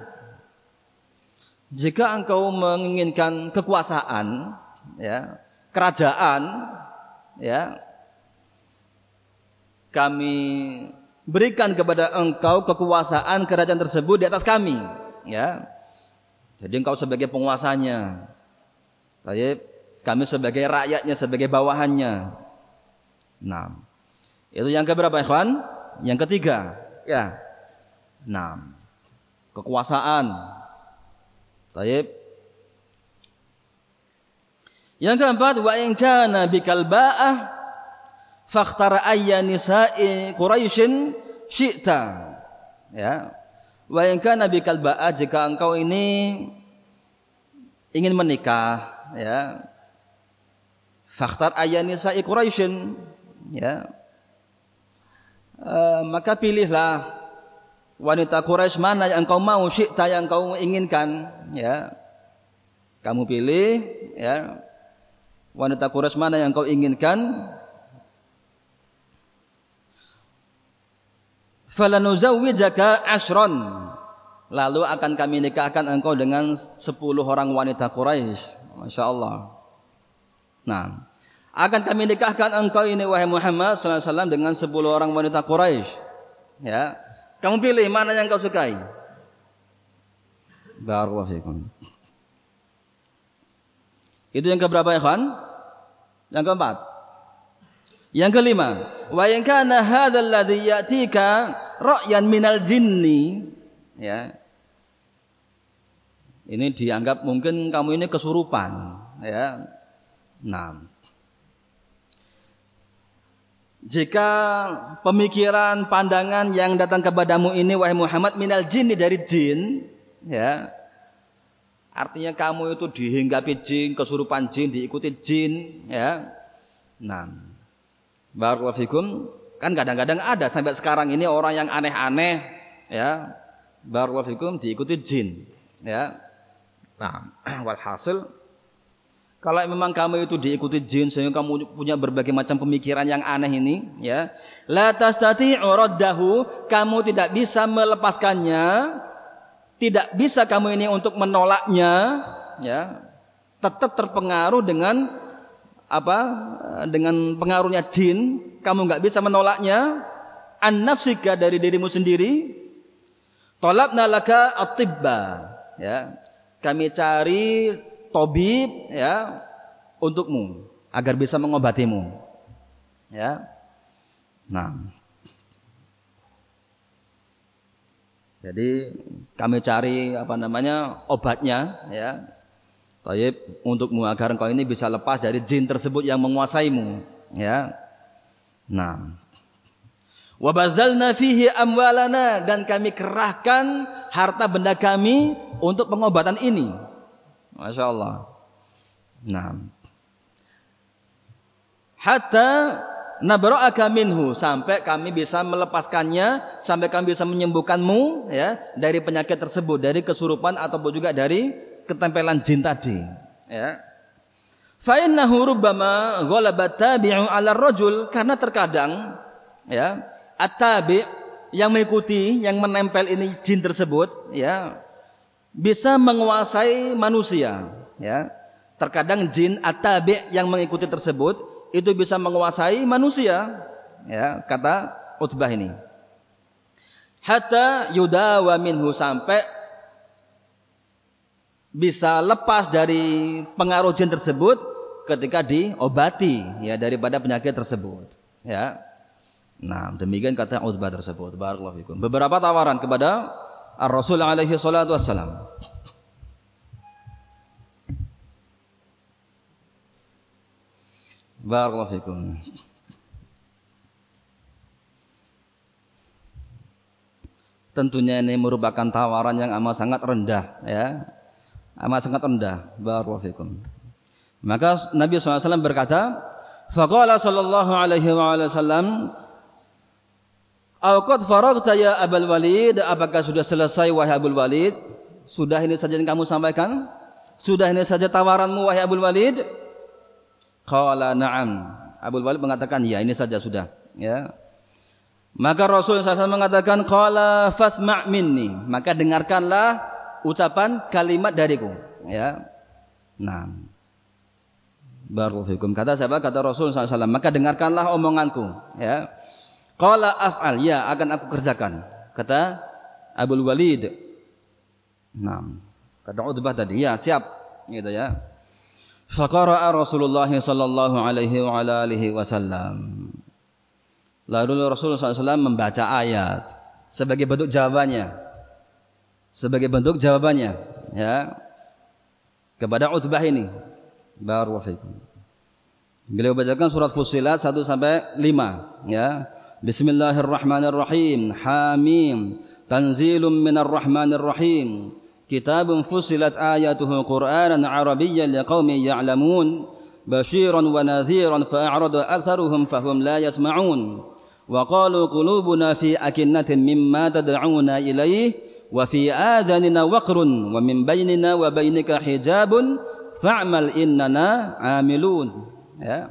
Jika engkau menginginkan kekuasaan, ya, kerajaan, ya, kami berikan kepada engkau kekuasaan kerajaan tersebut di atas kami, ya. Jadi engkau sebagai penguasanya, kami sebagai rakyatnya, sebagai bawahannya. Nah, itu yang keberapa, ikhwan? Yang ketiga, ya. Nah, kekuasaan. Baik. Yang keempat, wa in kana bikal ba'ah fakhtara ayya nisa'i Quraisyin syi'ta. Ya. Wa in kana bikal ba'ah, jika engkau ini ingin menikah, ya. Fakhtar ayya nisa'i Quraisyin, ya. Maka pilihlah wanita Quraisy mana yang engkau mau, syi'ta yang engkau inginkan, ya. Kamu pilih, ya. Wanita Quraisy mana yang engkau inginkan. Falanuzawwijaka ashron, lalu akan kami nikahkan engkau dengan 10 orang wanita Quraisy. Masya Allah. Nah, akan kami nikahkan engkau ini wahai Muhammad sallallahu alaihi wasallam dengan 10 orang wanita Quraisy. Ya, kamu pilih mana yang kau sukai. Barakallahu fikum. Itu yang keberapa, ikhwan? Yang keempat. Yang kelima, wa in kana hadzal ladzi ya'tika ra'yan minal jinni, ya. Ini dianggap mungkin kamu ini kesurupan, ya. Nah, jika pemikiran, pandangan yang datang kepadamu ini wahai Muhammad minal jinni, dari jin, ya. Artinya kamu itu dihinggapi jin, kesurupan jin, diikuti jin, ya. Nah, barakallahu fikum, kan kadang-kadang ada sampai sekarang ini orang yang aneh-aneh, ya. Barakallahu fikum, diikuti jin, ya. Nah, walhasil kalau memang kamu itu diikuti jin sehingga kamu punya berbagai macam pemikiran yang aneh ini, ya. La tastati'u raddahu, kamu tidak bisa melepaskannya, tidak bisa kamu ini untuk menolaknya, ya. Tetap terpengaruh dengan apa? Dengan pengaruhnya jin, kamu enggak bisa menolaknya. An nafsika, dari dirimu sendiri. Talabna laka at-tibba, ya. Kami cari tabib, ya, untukmu agar bisa mengobatimu, ya. Nah, jadi kami cari obatnya, ya. Taib, untukmu agar engkau ini bisa lepas dari jin tersebut yang menguasaimu, ya. Nah, wa badzalna fihi amwalana, dan kami kerahkan harta benda kami untuk pengobatan ini. Masya Allah. Nah, hatta nabra'aka minhu, sampai kami bisa melepaskannya, sampai kami bisa menyembuhkanmu, ya, dari penyakit tersebut, dari kesurupan ataupun juga dari ketempelan jin tadi, ya. Fa innahu rubbama ghalaba tabi'u 'ala ar-rajul, karena terkadang, ya, at-tabi' yang mengikuti, yang menempel ini jin tersebut, ya, bisa menguasai manusia, ya. Terkadang jin at-tabi' yang mengikuti tersebut itu bisa menguasai manusia, ya, kata Utbah ini. Hatta yudawa minhu, sampai bisa lepas dari pengaruh jin tersebut ketika diobati, ya, daripada penyakit tersebut, ya. Nah, demikian kata Utbah tersebut. Barakallahu fikum. Beberapa tawaran kepada Ar-Rasul alaihi salatu wassalam. Barakallahu fikum. Tentunya ini merupakan tawaran yang amat sangat rendah, ya. Amat sangat rendah. Barakallahu fikum. Maka Nabi SAW berkata, faqala sallallahu alaihi wasallam, "Au qad faragta ya Abul Walid?" Apakah sudah selesai wahai Abul Walid? Sudah ini saja yang kamu sampaikan? Sudah ini saja tawaranmu wahai Abul Walid? Qala na'am. Abul Walid mengatakan, ya, ini saja sudah, ya. Maka Rasul SAW mengatakan, qala fasma' minni, maka dengarkanlah ucapan kalimat dariku, ya. Nah, barakallahu fikum. Kata siapa? Kata Rasul SAW, maka dengarkanlah omonganku, ya. Qala af'al, ya akan aku kerjakan, kata Abul Walid. Nah, kata Utbah tadi, ya siap, gitu ya. Faqara'a Rasulullah sallallahu alaihi wa ala alihi wasallam. Lalu Rasulullah SAW membaca ayat sebagai bentuk jawabannya. Sebagai bentuk jawabannya, ya, kepada Utbah ini. Barakallahu fikum. Beliau bacakan surat Fussilat 1 sampai 5, ya. Bismillahirrahmanirrahim. Hamim. Tanzilum minar rahmanir rahim. Kitabun fussilat ayatuhu Qur'anan Arabiyyan liqaumin ya'lamun. Basyiran wa nadhiran fa'arada aktsaruhum fahum la yasma'un. Wa qalu qulubuna fi akinnatin mimma tad'una ilayhi wa fi adhanina waqrun wa min bainina wa bainika hijabun fa'mal innana 'amilun. Ya.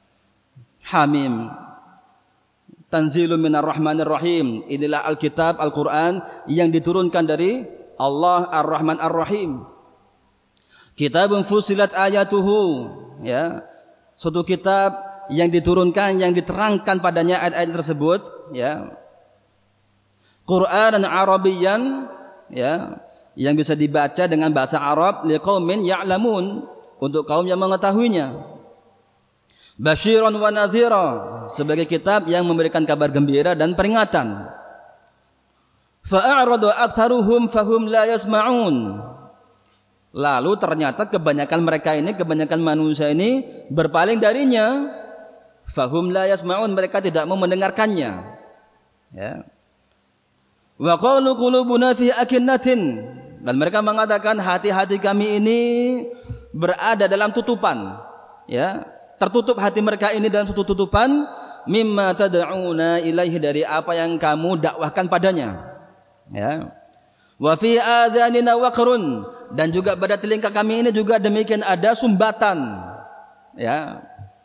Hamim. Tanzilun minar rahmanir rahim. Inilah Alkitab Al-Qur'an yang diturunkan dari Allah Ar-Rahman Ar-Rahim. Kitabun fussilat ayatuhu, ya. Suatu kitab yang diturunkan, yang diterangkan padanya ayat-ayat tersebut, ya. Qur'anan Arabiyyan, ya, yang bisa dibaca dengan bahasa Arab, liqaumin ya'lamun, untuk kaum yang mengetahuinya. Basyiran wa nadhira, sebagai kitab yang memberikan kabar gembira dan peringatan. Fa'arada aktsaruhum fahum la yasma'un. Lalu ternyata kebanyakan mereka ini, kebanyakan manusia ini berpaling darinya. Fahum la yasma'un, mereka tidak mau mendengarkannya. Ya. Wa qalu qulubuna fi akinnatin, dan mereka mengatakan hati-hati kami ini berada dalam tutupan. Ya, tertutup hati mereka ini dalam suatu tutupan, mimma tad'una ilaihi, dari apa yang kamu dakwahkan padanya. Ya. Wa fi adhanina waqrun, dan juga pada telinga kami ini juga demikian ada sumbatan. Ya.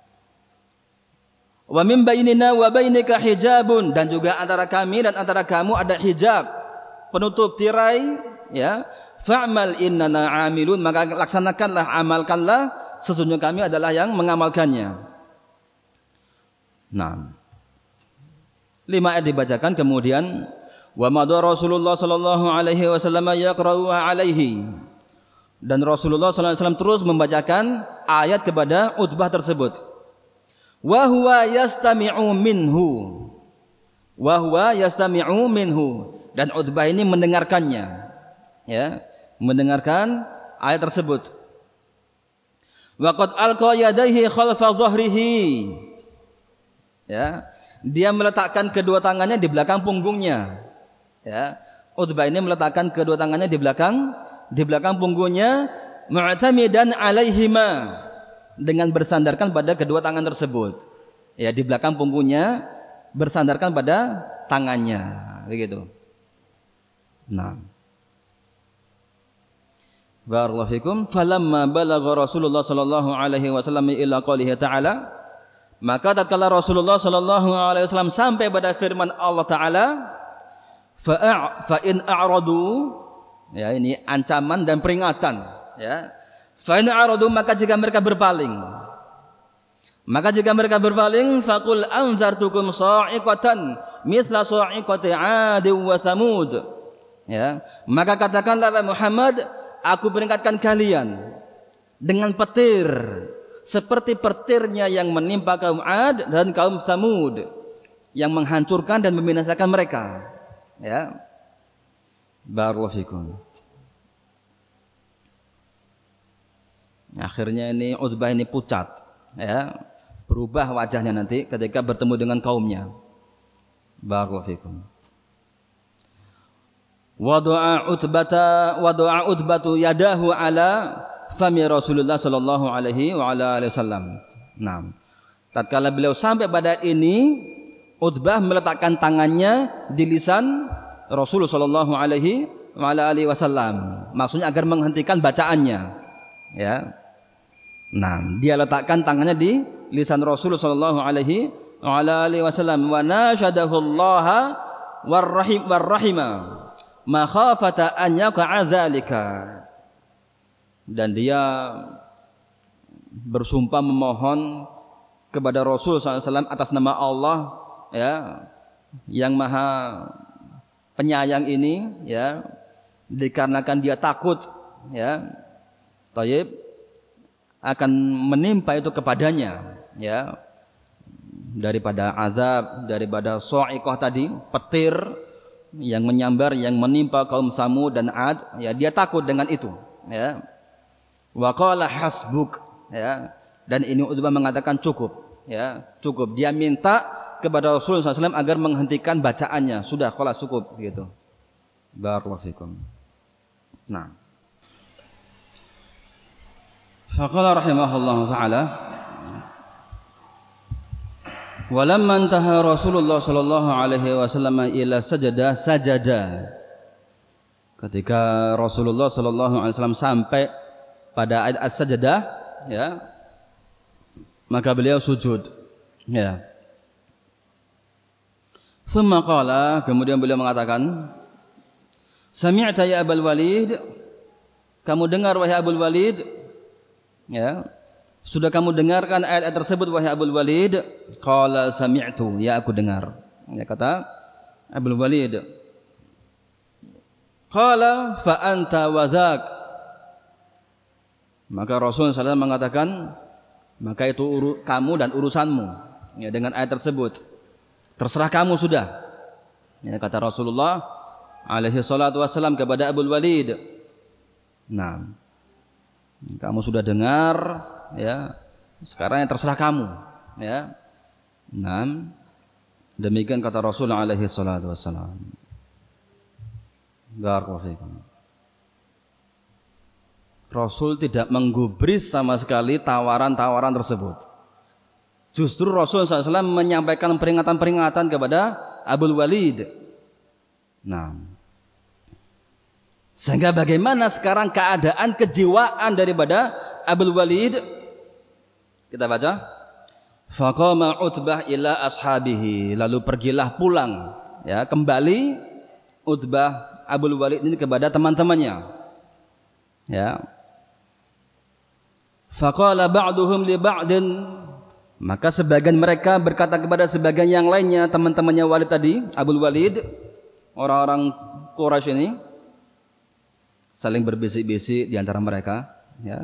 Wa min bainina wa bainika hijabun, dan juga antara kami dan antara kamu ada hijab, penutup tirai, ya. Fa'mal innana 'amilun, maka laksanakanlah, amalkanlah, sesungguhnya kami adalah yang mengamalkannya. Nah, 5 ayat dibacakan, kemudian wa madha Rasulullah sallallahu alaihi wasallam yaqra'u alaihi, dan Rasulullah sallallahu alaihi wasallam terus membacakan ayat kepada Utbah tersebut. Wa huwa yastami'u minhu, wa huwa yastami'u minhu, dan Utbah ini mendengarkannya, ya, mendengarkan ayat tersebut. Wa qad alqa yadayhi khalfa dhahrihi, ya, dia meletakkan kedua tangannya di belakang punggungnya. Ya, Utbah ini meletakkan kedua tangannya di belakang punggungnya, mu'tamidan alaihima, dengan bersandarkan pada kedua tangan tersebut. Ya, di belakang punggungnya bersandarkan pada tangannya, begitu. Nah, barakallahu fikum. Falamma balagha Rasulullah sallallahu alaihi wasallam ila qoulihi ta'ala, maka tatkala Rasulullah sallallahu alaihi wasallam sampai pada firman Allah Ta'ala, fa in a'radu, ya, ini ancaman dan peringatan, ya. Fa in a'radu, maka jika mereka berpaling, faqul anzartukum sa'iqatan mithla sa'iqati 'ad wa samud, ya, maka katakanlah wahai Muhammad, aku peringatkan kalian dengan petir seperti petirnya yang menimpa kaum 'Ad dan kaum Samud, yang menghancurkan dan membinasakan mereka. Ya, barakallahu fikum. Akhirnya ini Utbah ini pucat, ya, berubah wajahnya nanti ketika bertemu dengan kaumnya. Barakallahu fikum. Wada'a Utbatu yadahu ala fami Rasulullah sallallahu alaihi wa ala alihi wasallam. Nah, tatkala beliau sampai pada ini, Utbah meletakkan tangannya di lisan Rasulullah sallallahu alaihi wa ala alihi wasallam. Maksudnya agar menghentikan bacaannya. Ya. Nah, dia letakkan tangannya di lisan Rasulullah sallallahu alaihi wa ala alihi wasallam, wa nashadahu Allah warrahima makhafata an yaqa'a dzalika, dan dia bersumpah memohon kepada Rasul SAW atas nama Allah, ya, yang Maha Penyayang ini, ya, dikarenakan dia takut, ya, Taib, akan menimpa itu kepadanya, ya, daripada azab, daripada so'ikoh tadi, petir yang menyambar, yang menimpa kaum Samud dan Ad, ya, dia takut dengan itu, ya. Wa qala hasbuk, ya, dan ini Utbah mengatakan cukup, ya, cukup. Dia minta kepada Rasulullah SAW agar menghentikan bacaannya. Sudah, khalas, cukup, gitu. Barakallahu fikum. Nah, faqala rahimahullahu taala, walamma intaha Rasulullah sallallahu alaihi wasallam ila sajada. Ketika Rasulullah sallallahu alaihi wasallam sampai pada ayat as-sajdah, ya, maka beliau sujud, ya. Summa qala, kemudian beliau mengatakan, sami'ta ya Abul Walid, kamu dengar wahai Abul Walid, ya, sudah kamu dengarkan ayat-ayat tersebut wahai Abul Walid? Qala sami'tu, ya, aku dengar, ya, kata Abul Walid. Qala fa anta wa dzak, maka Rasulullah SAW mengatakan, maka itu kamu dan urusanmu, ya, dengan ayat tersebut. Terserah kamu sudah, ya, kata Rasulullah alaihi salatu wassalam kepada Abul Walid. Nah, kamu sudah dengar, ya, sekarang yang terserah kamu, ya. Nah, demikian kata Rasulullah alaihi salatu wassalam. Barakallahu fikum. Rasul tidak menggubris sama sekali tawaran-tawaran tersebut. Justru Rasulullah SAW menyampaikan peringatan-peringatan kepada Abul Walid. Nah, sehingga bagaimana sekarang keadaan kejiwaan daripada Abul Walid? Kita baca. Faqama Utbah ila ashabihi, lalu pergilah pulang, ya, kembali Utbah Abul Walid ini kepada teman-temannya, ya. Faqala ba'duhum li ba'din, maka sebagian mereka berkata kepada sebagian yang lainnya, teman-temannya Walid tadi, Abul Walid, orang-orang Quraisy ini saling berbisik-bisik di antara mereka, ya.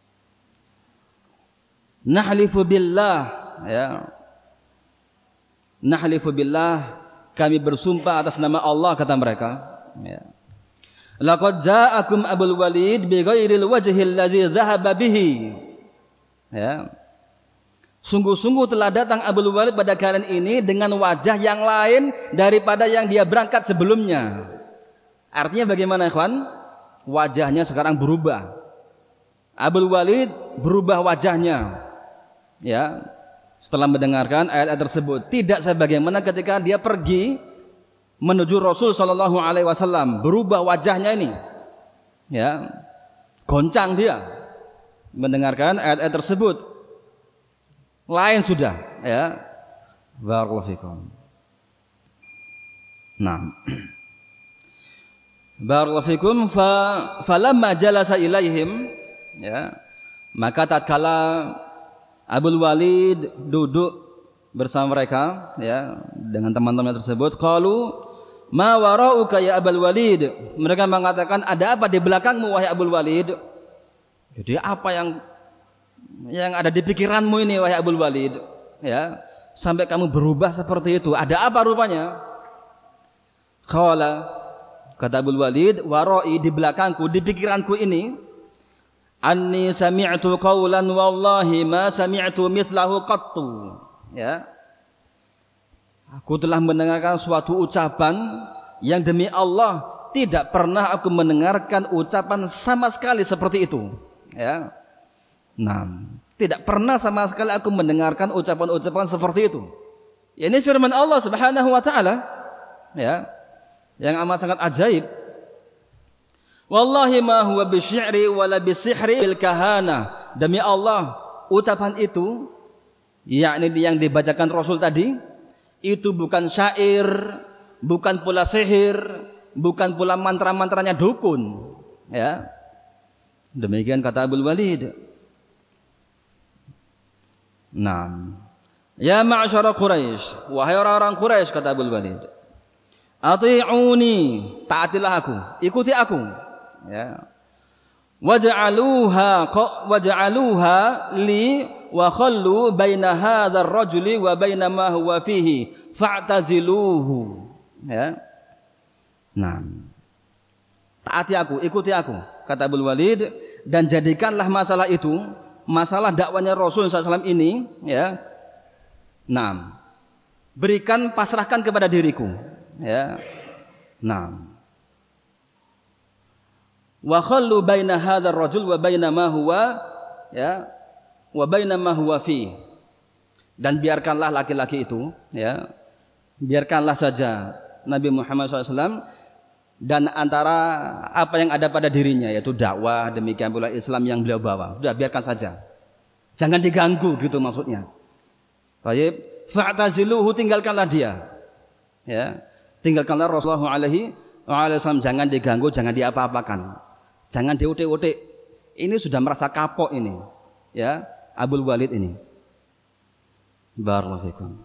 Nahlifu billah, ya. Nahlifu billah, kami bersumpah atas nama Allah, kata mereka, ya. Laqad ja'akum Abul Walid bi ghairil wajhil ladzi dhahaba bihi, ya. Sungguh-sungguh telah datang Abul Walid pada kalian ini dengan wajah yang lain daripada yang dia berangkat sebelumnya. Artinya bagaimana, ikhwan? Wajahnya sekarang berubah. Abul Walid berubah wajahnya, ya, setelah mendengarkan ayat-ayat tersebut. Tidak sebagaimana ketika dia pergi menuju Rasul sallallahu alaihi wasallam, berubah wajahnya ini, ya, goncang dia mendengarkan ayat-ayat tersebut. Lain sudah, ya. Barakallahu fikum. Nah, barakallahu fikum. Falamma jalasa ilaihim, ya, maka tatkala Abul Walid duduk bersama mereka, ya, dengan teman-teman tersebut, qalu ma warauka ya Abul Walid, mereka mengatakan, ada apa di belakangmu wahai Abul Walid? Jadi apa yang ada di pikiranmu ini wahai Abul Walid, ya, sampai kamu berubah seperti itu? Ada apa rupanya? Qala, kata Abul Walid, warai, di belakangku, di pikiranku ini, anni sami'tu qawlan wallahi ma sami'tu mithlahu qattu, ya, aku telah mendengarkan suatu ucapan yang demi Allah tidak pernah aku mendengarkan ucapan sama sekali seperti itu, ya. Nah, tidak pernah sama sekali aku mendengarkan ucapan-ucapan seperti itu. Ini firman Allah Subhanahu wa taala, ya, yang amat sangat ajaib. Wallahi ma huwa bisy'ri wala bisihri bil kahana. Demi Allah, ucapan itu, yakni yang dibacakan Rasul tadi, itu bukan syair, bukan pula sihir, bukan pula mantra-mantranya dukun, ya. Demikian kata Abul Walid. Nah, Ya ma'syara Quraisy, wahai orang-orang Quraisy, kata Abul Walid, ati'uni, taatilah aku, ikuti aku. Ya. Waj'aluha li wa khallu baina hadzal rajuli wa baina ma huwa fihi fa'taziluhu. Ya. Nah, taati aku, ikuti aku, kata Abul Walid, dan jadikanlah masalah itu, masalah dakwanya Rasul SAW ini, ya. Nah, berikan, pasrahkan kepada diriku, ya. Nah, wa khallu baina hadzal rajul wa baina ma huwa, ya, wa baina ma huwa fi. Dan biarkanlah laki-laki itu, ya, biarkanlah saja Nabi Muhammad SAW dan antara apa yang ada pada dirinya, yaitu dakwah, demikian pula Islam yang beliau bawa. Sudah, biarkan saja, jangan diganggu, gitu maksudnya. Baik, fa'taziluhu, tinggalkanlah dia, ya, tinggalkanlah Rasulullah SAW, jangan diganggu, jangan diapa-apakan, jangan diutik-utik. Ini sudah merasa kapok ini, ya, Abul Walid ini. Barakallahu fikum.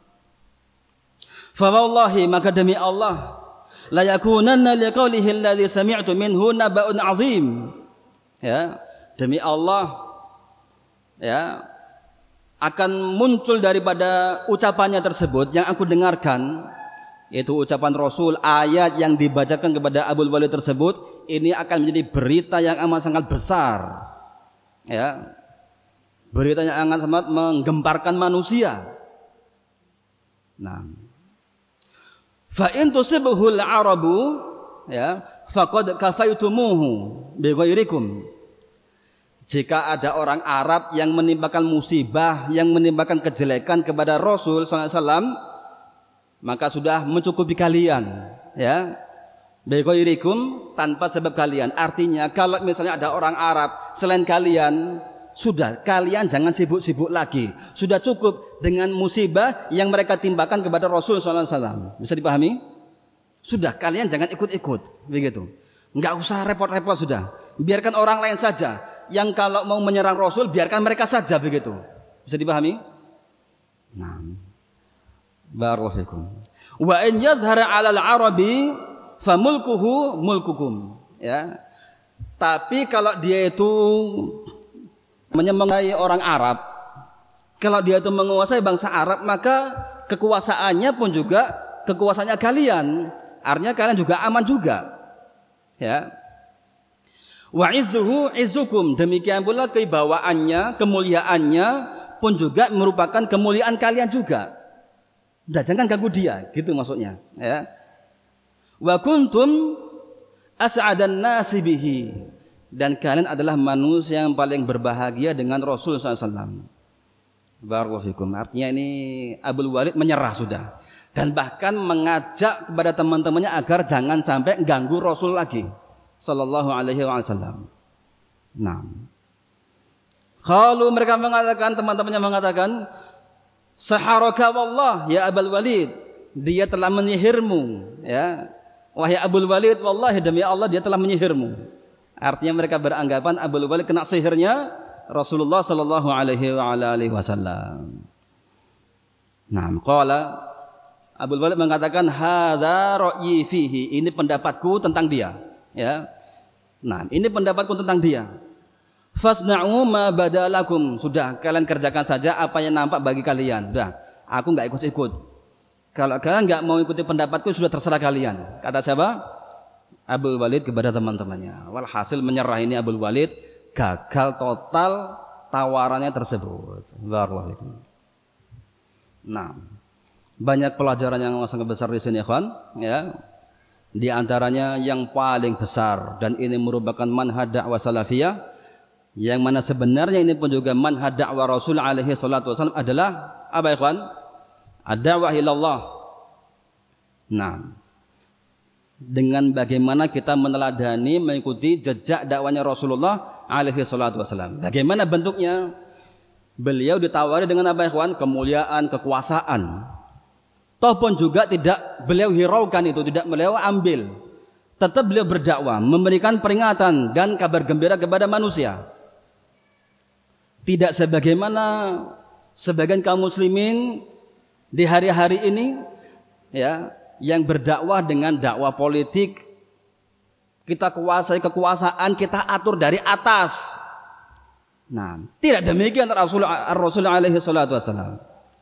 Fa wallahi, maka demi Allah, la yakunanna liqaulihi alladhi sami'tu minhu naba'un 'azim. Ya, demi Allah, ya, akan muncul daripada ucapannya tersebut yang aku dengarkan, yaitu ucapan Rasul, ayat yang dibacakan kepada Abul Walid tersebut, ini akan menjadi berita yang amat sangat besar, ya, berita yang amat sangat menggemparkan manusia. Nah, fa in tusibhul arabu, ya, faqad kafaitumuhu bi ghairikum. Jika ada orang Arab yang menimpakan musibah, yang menimpakan kejelekan kepada Rasul SAW, maka sudah mencukupi kalian, ya. Bi ghairikum, tanpa sebab kalian. Artinya kalau misalnya ada orang Arab selain kalian, sudah, kalian jangan sibuk-sibuk lagi. Sudah cukup dengan musibah yang mereka timpakan kepada Rasul SAW. Bisa dipahami? Sudah, kalian jangan ikut-ikut, begitu. Enggak usah repot-repot, sudah. Biarkan orang lain saja. Yang kalau mau menyerang Rasul, biarkan mereka saja, begitu. Bisa dipahami? Nah, barakallahu fikum. Wa in yadhhara 'alal 'arabi famulkuhu mulkukum. Ya. Tapi kalau dia itu menguasai orang Arab, kalau dia itu menguasai bangsa Arab, maka kekuasaannya pun juga kekuasaannya kalian. Artinya kalian juga aman juga. Ya. Wa izzuhu izzukum, demikian pula kewibawaannya, kemuliaannya pun juga merupakan kemuliaan kalian juga. Udah, jangan ganggu dia, gitu maksudnya, ya. Wa kuntum as'adan nasi bihi, dan kalian adalah manusia yang paling berbahagia dengan Rasul SAW. Barakallahu fikum. Artinya ini Abul Walid menyerah sudah, dan bahkan mengajak kepada teman-temannya agar jangan sampai ganggu Rasul lagi sallallahu alaihi wasallam. Nah, kalau mereka mengatakan, teman-temannya mengatakan, saharaka wallah ya Abul Walid, dia telah menyihirmu, ya. Wahai Abul Walid, wallahi demi Allah dia telah menyihirmu. Artinya mereka beranggapan Abul Walid kena sihirnya Rasulullah sallallahu alaihi wasallam. Nah, qala, Abul Walid mengatakan, hadza ra'yi fihi, ini pendapatku tentang dia, ya. Nah, ini pendapatku tentang dia. Fasna'u ma badalakum, sudah, kalian kerjakan saja apa yang nampak bagi kalian. Sudah, aku enggak ikut-ikut. Kalau kalian enggak mau ikuti pendapatku, sudah, terserah kalian. Kata siapa? Abul Walid kepada teman-temannya. Walhasil menyerah ini Abul Walid, gagal total tawarannya tersebut. Barakallahu. Nah, banyak pelajaran yang sangat besar di sini, ikhwan, ya. Di antaranya yang paling besar, dan ini merupakan manhaj dakwah salafiyah, yang mana sebenarnya ini pun juga manhaj dakwah Rasul alaihi salatu wasallam, adalah apa, ikhwan? Ad-da'wah ilallah. Nah, dengan bagaimana kita meneladani, mengikuti jejak dakwanya Rasulullah alaihi salatu wasallam. Bagaimana bentuknya? Beliau ditawari dengan apa, ikhwan? Kemuliaan, kekuasaan. Toh pun juga tidak beliau hiraukan itu, tidak beliau ambil. Tetap beliau berdakwah, memberikan peringatan dan kabar gembira kepada manusia. Tidak sebagaimana sebagian kaum muslimin Di hari-hari ini ya, yang berdakwah dengan dakwah politik, kita kuasai kekuasaan, kita atur dari atas. Nah, tidak demikian Rasul alaihi salatu wasallam.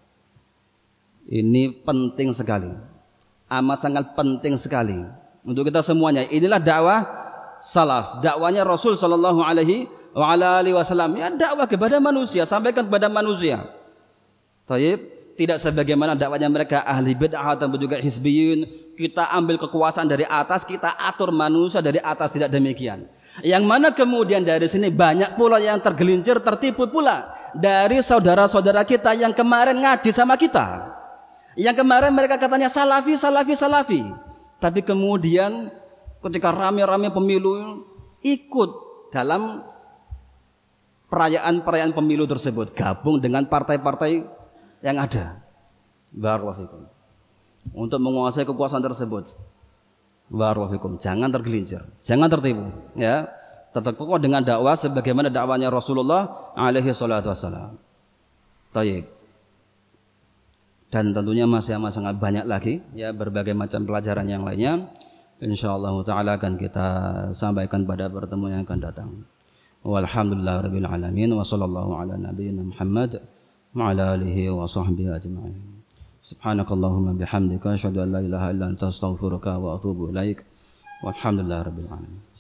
Ini penting sekali. Amat sangat penting sekali untuk kita semuanya. Inilah dakwah salaf, dakwanya Rasul sallallahu alaihi wasallam. Ya, dakwah kepada manusia, sampaikan kepada manusia. Taib, tidak sebagaimana dakwanya mereka ahli bid'ah dan juga hizbiyun. Kita ambil kekuasaan dari atas, kita atur manusia dari atas, tidak demikian. Yang mana kemudian dari sini banyak pula yang tergelincir, tertipu pula dari saudara-saudara kita yang kemarin ngaji sama kita. Yang kemarin mereka katanya salafi. Tapi kemudian ketika rame-rame pemilu ikut dalam perayaan pemilu tersebut, gabung dengan partai-partai yang ada. Barakallahu fikum. Untuk menguasai kekuasaan tersebut. Barakallahu fikum. Jangan tergelincir, jangan tertipu, ya. Tetap kokoh dengan dakwah sebagaimana dakwanya Rasulullah alaihi salatu wasallam. Baik. Dan tentunya masih amat sangat banyak lagi ya berbagai macam pelajaran yang lainnya. Insyaallah taala akan kita sampaikan pada pertemuan yang akan datang. Walhamdulillahirabbil alamin wa sallallahu ala nabiyyina Muhammad wa ala alihi wa sahbihi ajma'in. Subhanakallahumma bihamdika asyhadu an la ilaha illa anta astaghfiruka wa atubu ilaik. Walhamdulillahirabbil alamin.